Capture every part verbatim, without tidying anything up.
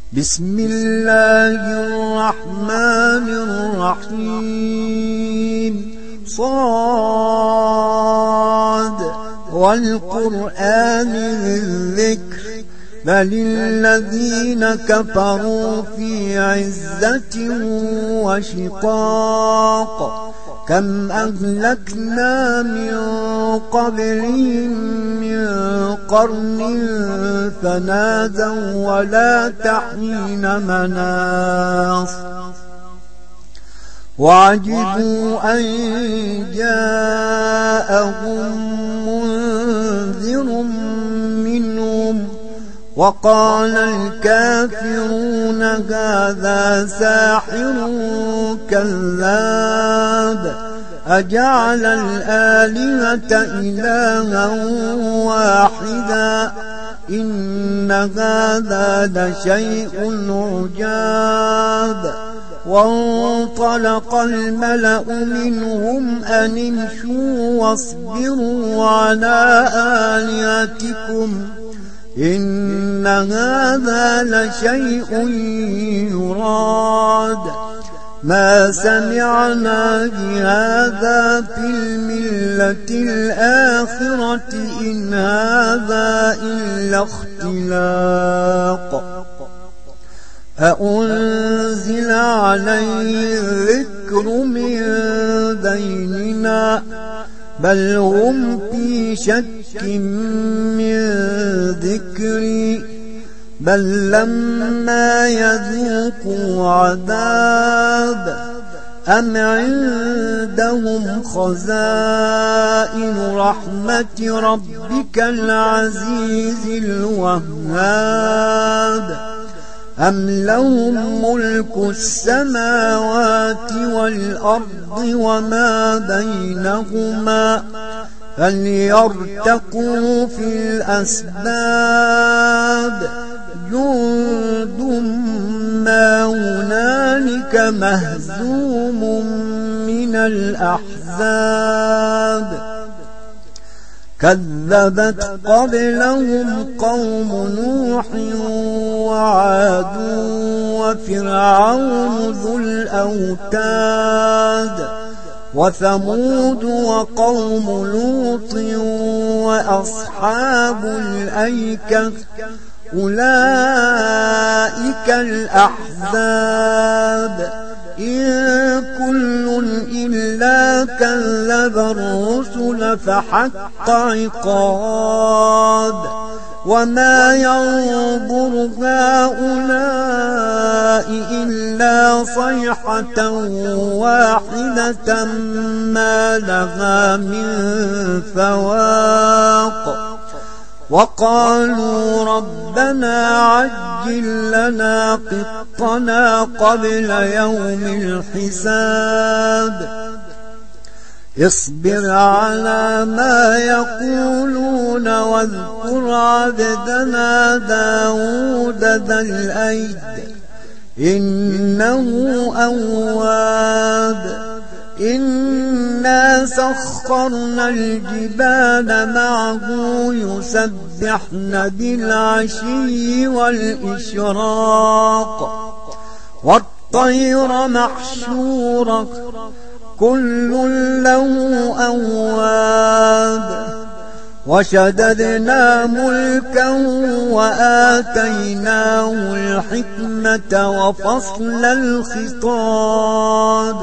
بسم الله الرحمن الرحيم صاد والقرآن ذي الذكر بل الذين كفروا في عزة وشقاق كم أهلكنا من قبلهم من قرن فنادوا ولا تحين مناص وعجبوا أن جاءهم منذر منهم وقال الكافرون هذا ساحر كذاب أجعل الآلهة إلها واحدا إن هذا لشيء عجاب وانطلق الملأ منهم أن امشوا واصبروا على آلهتكم إن هذا لشيء يراد ما سمعنا بهذا في الملة الآخرة إن هذا إلا اختلاق أأنزل عليه الذكر من بيننا بل هم في شك من ذكري بل لما يذوقوا عذاب أم عندهم خزائن رحمة ربك العزيز الوهاب أم لهم ملك السماوات والأرض وما بينهما فليرتقوا في الأسباب جند ما هنالك مهزوم من الأحزاب كذبت قبلهم قوم نوح وعاد وفرعون ذو الأوتاد وثمود وقوم لوط وأصحاب الأيكة أولئك الأحزاب إن كل إلا كذب الرسل فحق عقاب وما ينظر هؤلاء إلا صيحة واحدة ما لها من فواق وقالوا ربنا عجل لنا قطنا قبل يوم الحساب اصبر على ما يقولون واذكر عبدنا داود ذا الأيد إنه أواب إنا سخرنا الجبال معه يسبحن بالعشي والإشراق والطير محشورة كل له أواب وشددنا ملكا وآتيناه الحكمة وفصل الخطاب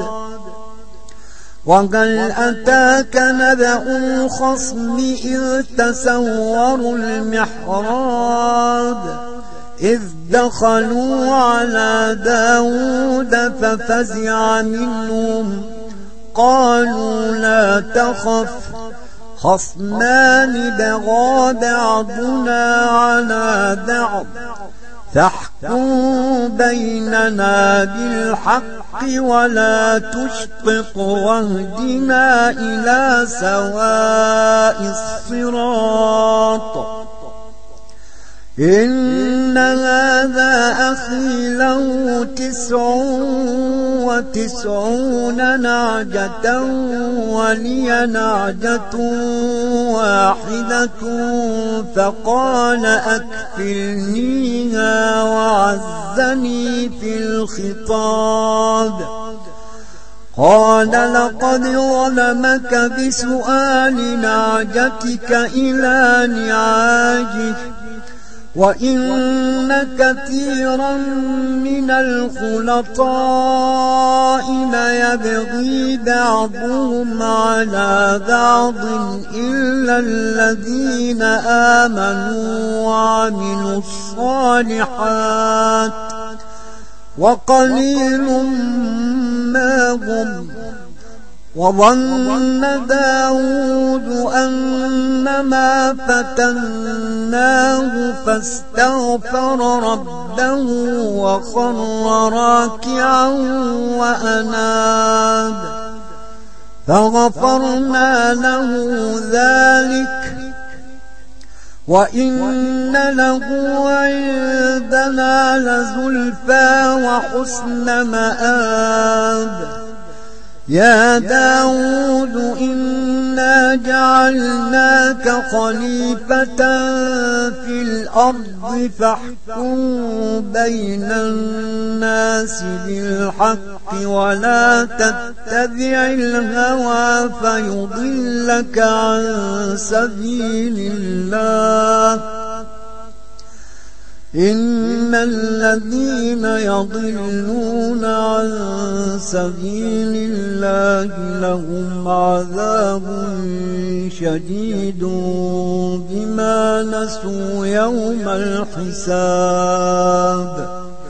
وهل أتاك نبأ الخصم إذ تسوروا المحراب إذ دخلوا على داود ففزع منهم قالوا لا تخف خصمان بغى بعضنا على بعض فاحكم بيننا بالحق ولا تشطط واهدنا إلى سواء الصراط إن هذا أخي له تسع وتسعون نعجة ولي نعجة واحدة فقال أكفلنيها وعز عجزني في الخطاب قال لقد ظلمك بسؤال نعجتك إلى نعاجه وإن كثيرا من الخلطاء ليبغي بعضهم على بعض إلا الذين آمنوا وعملوا الصالحات وقليل ما هم. وظن داود أنما فتناه فاستغفر ربه وخر راكعا وأناب فغفرنا له ذلك وإن له عندنا لزلفى وحسن مآب. يا داود إنا جعلناك خليفة في الأرض فاحكم بين الناس بالحق ولا تتبع الهوى فيضلك عن سبيل الله إن الذين يضلون عن سبيل الله لهم عذاب شديد بما نسوا يوم الحساب.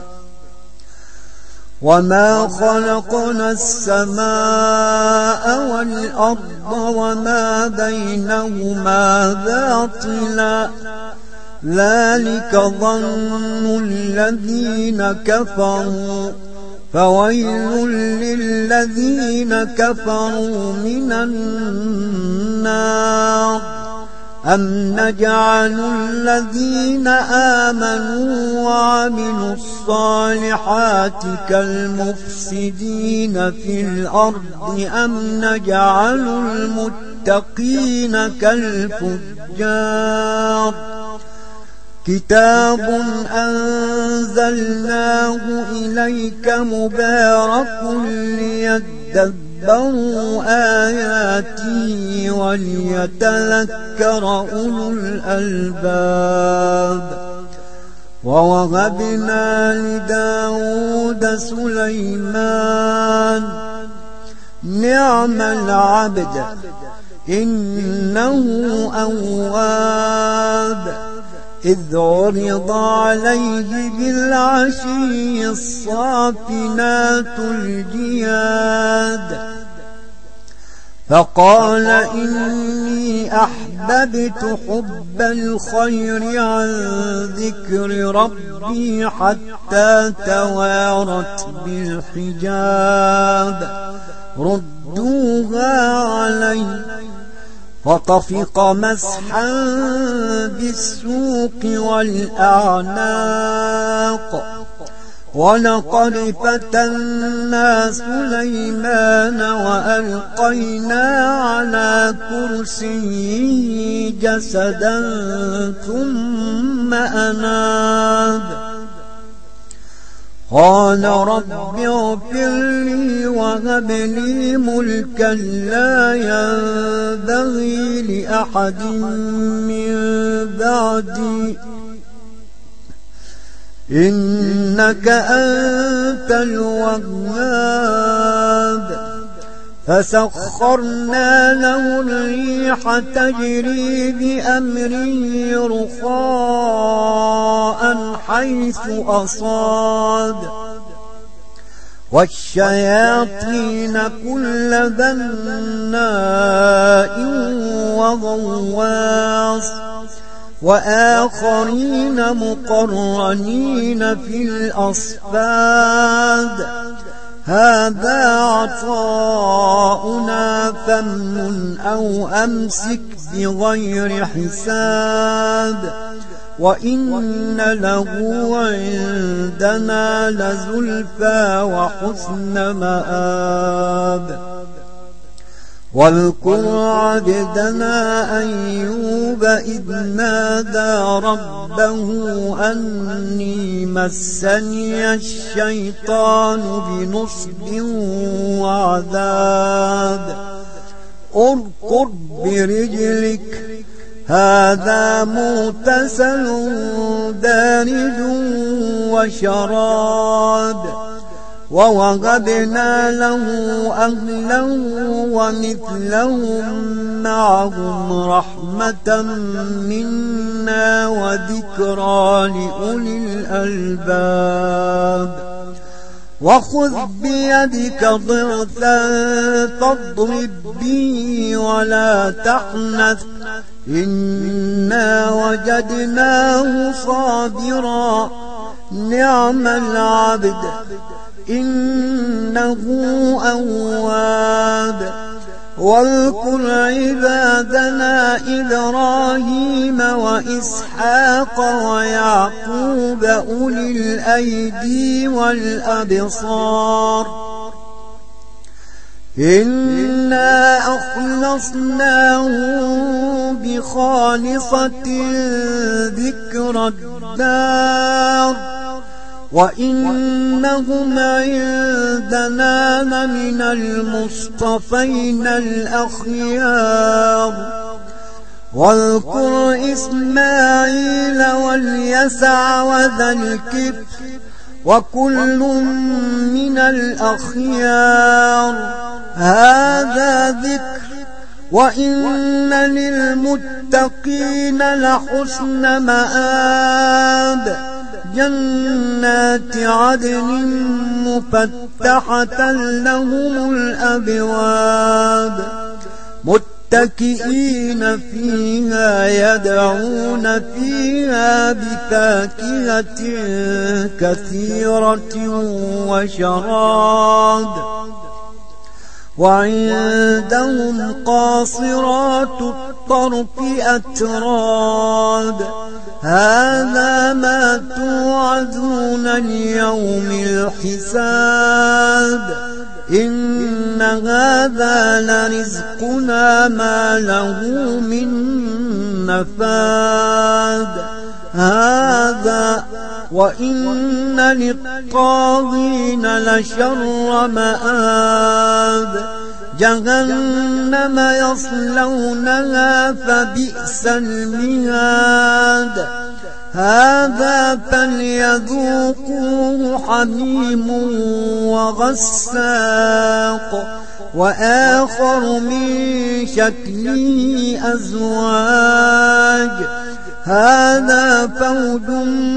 وما خلقنا السماء والأرض وما بينهما باطلا ذلك ظن الذين كفروا فويل للذين كفروا من النار. أم نجعل الذين آمنوا وعملوا الصالحات كالمفسدين في الأرض أم نجعل المتقين كالفجار. كتاب أنزلناه إليك مبارك ليدبروا آياته وليتذكر أولو الألباب. ووهبنا لداود سليمان نعم العبد إنه أواب إذ عرض عليه بالعشي الصافنات الجياد فقال إني أحببت حب الخير عن ذكر ربي حتى توارت بالحجاب ردوها علي فطفق مسحا بالسوق والأعناق. ولقد فتنا سليمان وألقينا على كرسيه جسدا ثم أناب قال رب اغفر لي وهب لي ملكا لا ينبغي لأحد من بعدي إنك أنت الوهاب. فسخرنا له الريح تجري بأمره رخاء حيث أصاب والشياطين كل بناء وغواص وآخرين مقرنين في الأصفاد هذا عطاؤنا فامنن أو أمسك بغير حساب وإن له عندنا لزلفى وحسن مآب. واذكر عبدنا أيوب إذ نادى ربه أني مسني الشيطان بنصب وعذاب اركض برجلك هذا مغتسل بارد وشراب ووهبنا له أهلا ومثلهم معهم رحمة منا وذكرى لأولي الألباب وخذ بيدك ضغثا فاضرب به ولا تحنث إنا وجدناه صابرا نعم العبد إنه أواب واذكر عبادنا إبراهيم وإسحاق ويعقوب أولي الأيدي والأبصار إنا أخلصناهم بخالصة ذكر الدار وإنهم عندنا لمن المصطفين الأخيار واذكر إسماعيل واليسع وذا الكفل وكل من الأخيار هذا ذكر وإن للمتقين لحسن مآب جنات عدن مفتحة لهم الأبواب متكئين فيها يدعون فيها بفاكهة كثيرة وشراب وعندهم قاصرات الطرف أتراب هذا ما توعدون اليوم الحساب إن هذا لرزقنا ما له من نفاد هذا وإن للطاغين لشر مآب جهنم يصلونها فبئس المهاد هذا فليذوقوه حميم وغساق وآخر من شكله أزواج هذا فوج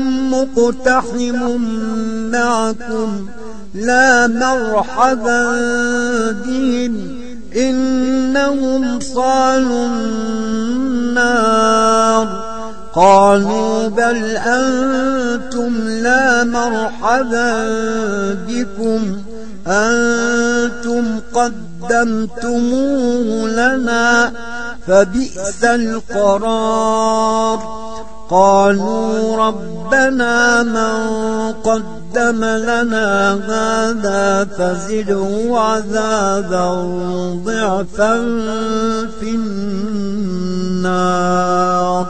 مقتحم معكم لا مرحبا بهم إنهم صالوا النار قالوا بل أنتم لا مرحبا بكم أنتم قدمتموه لنا فبئس القرار قالوا ربنا من قدم لنا هذا فزده عذابا ضعفا في النار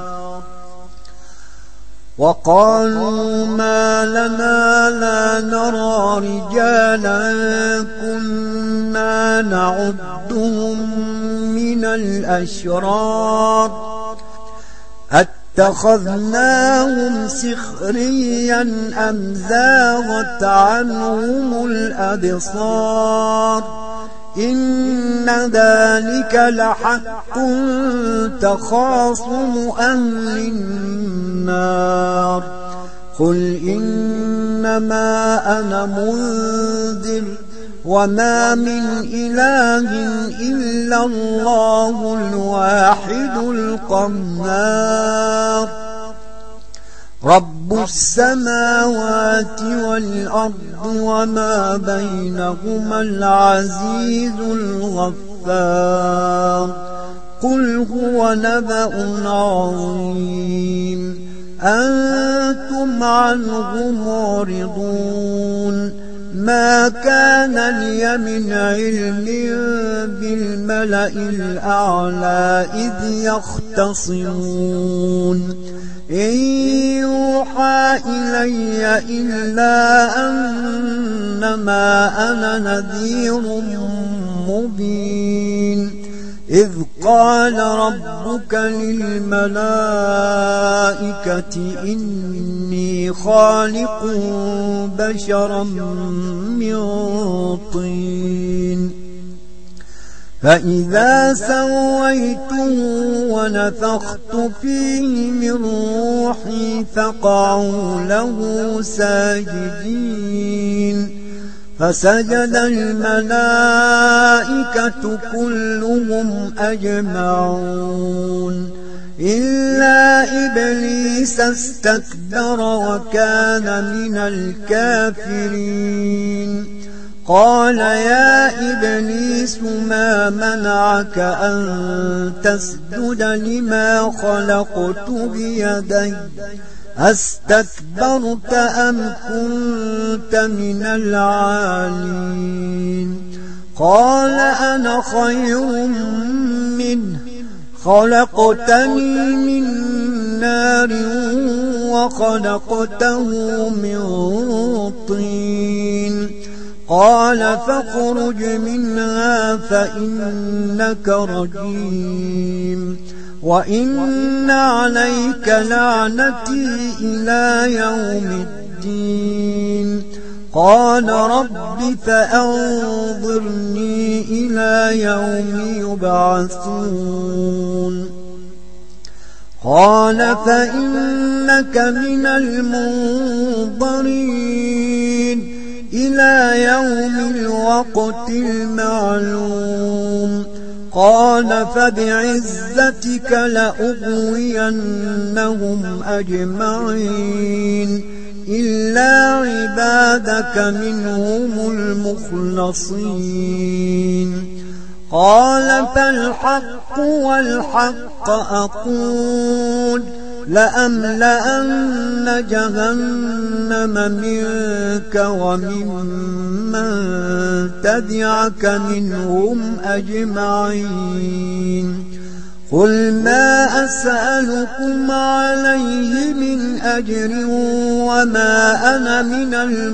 وقالوا ما لنا لا نرى رجالا كنا نعدهم من الأشرار اتخذناهم سخريا أم زاغت عنهم الأبصار إن ذلك لحق تخاصم أهل النار قل إنما أنا منذر وما من إله إلا الله الواحد القهار رب السماوات والأرض وما بينهما العزيز الغفار قل هو نبأ عظيم أنتم عنه معرضون ما كان لي من علم بالملأ الأعلى إذ يختصمون إن يوحى إلي إلا أنما أنا نذير مبين إذ قال ربك للملائكة إني خالق بشرا من طين فإذا سويته ونفخت فيه من روحي فقعوا له ساجدين فسجد الملائكة كلهم أجمعون إلا إبليس استكبر وكان من الكافرين قال يا إبليس ما منعك أن تسجد لما خلقت بيدي أستكبرت أم كنت من العالين قال أنا خير منه خلقتني من نار وخلقته من طين قال فاخرج منها فإنك رجيم وإن عليك لعنتي إلى يوم الدين قال رب فأنظرني إلى يوم يبعثون قال فإنك من المنظرين إلى يوم الوقت المعلوم قال فبعزتك لأغوينهم أجمعين إلا عبادك منهم المخلصين قال فالحق والحق أقول لأملأن جهنم منك وممن تبعك منهم أجمعين قل ما أسألكم عليه من أجر وما أنا من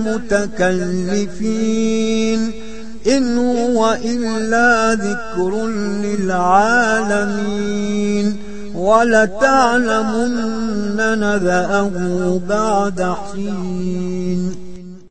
المتكلفين إن هو إلا ذكر للعالمين ولتعلمن نبأه بعد حين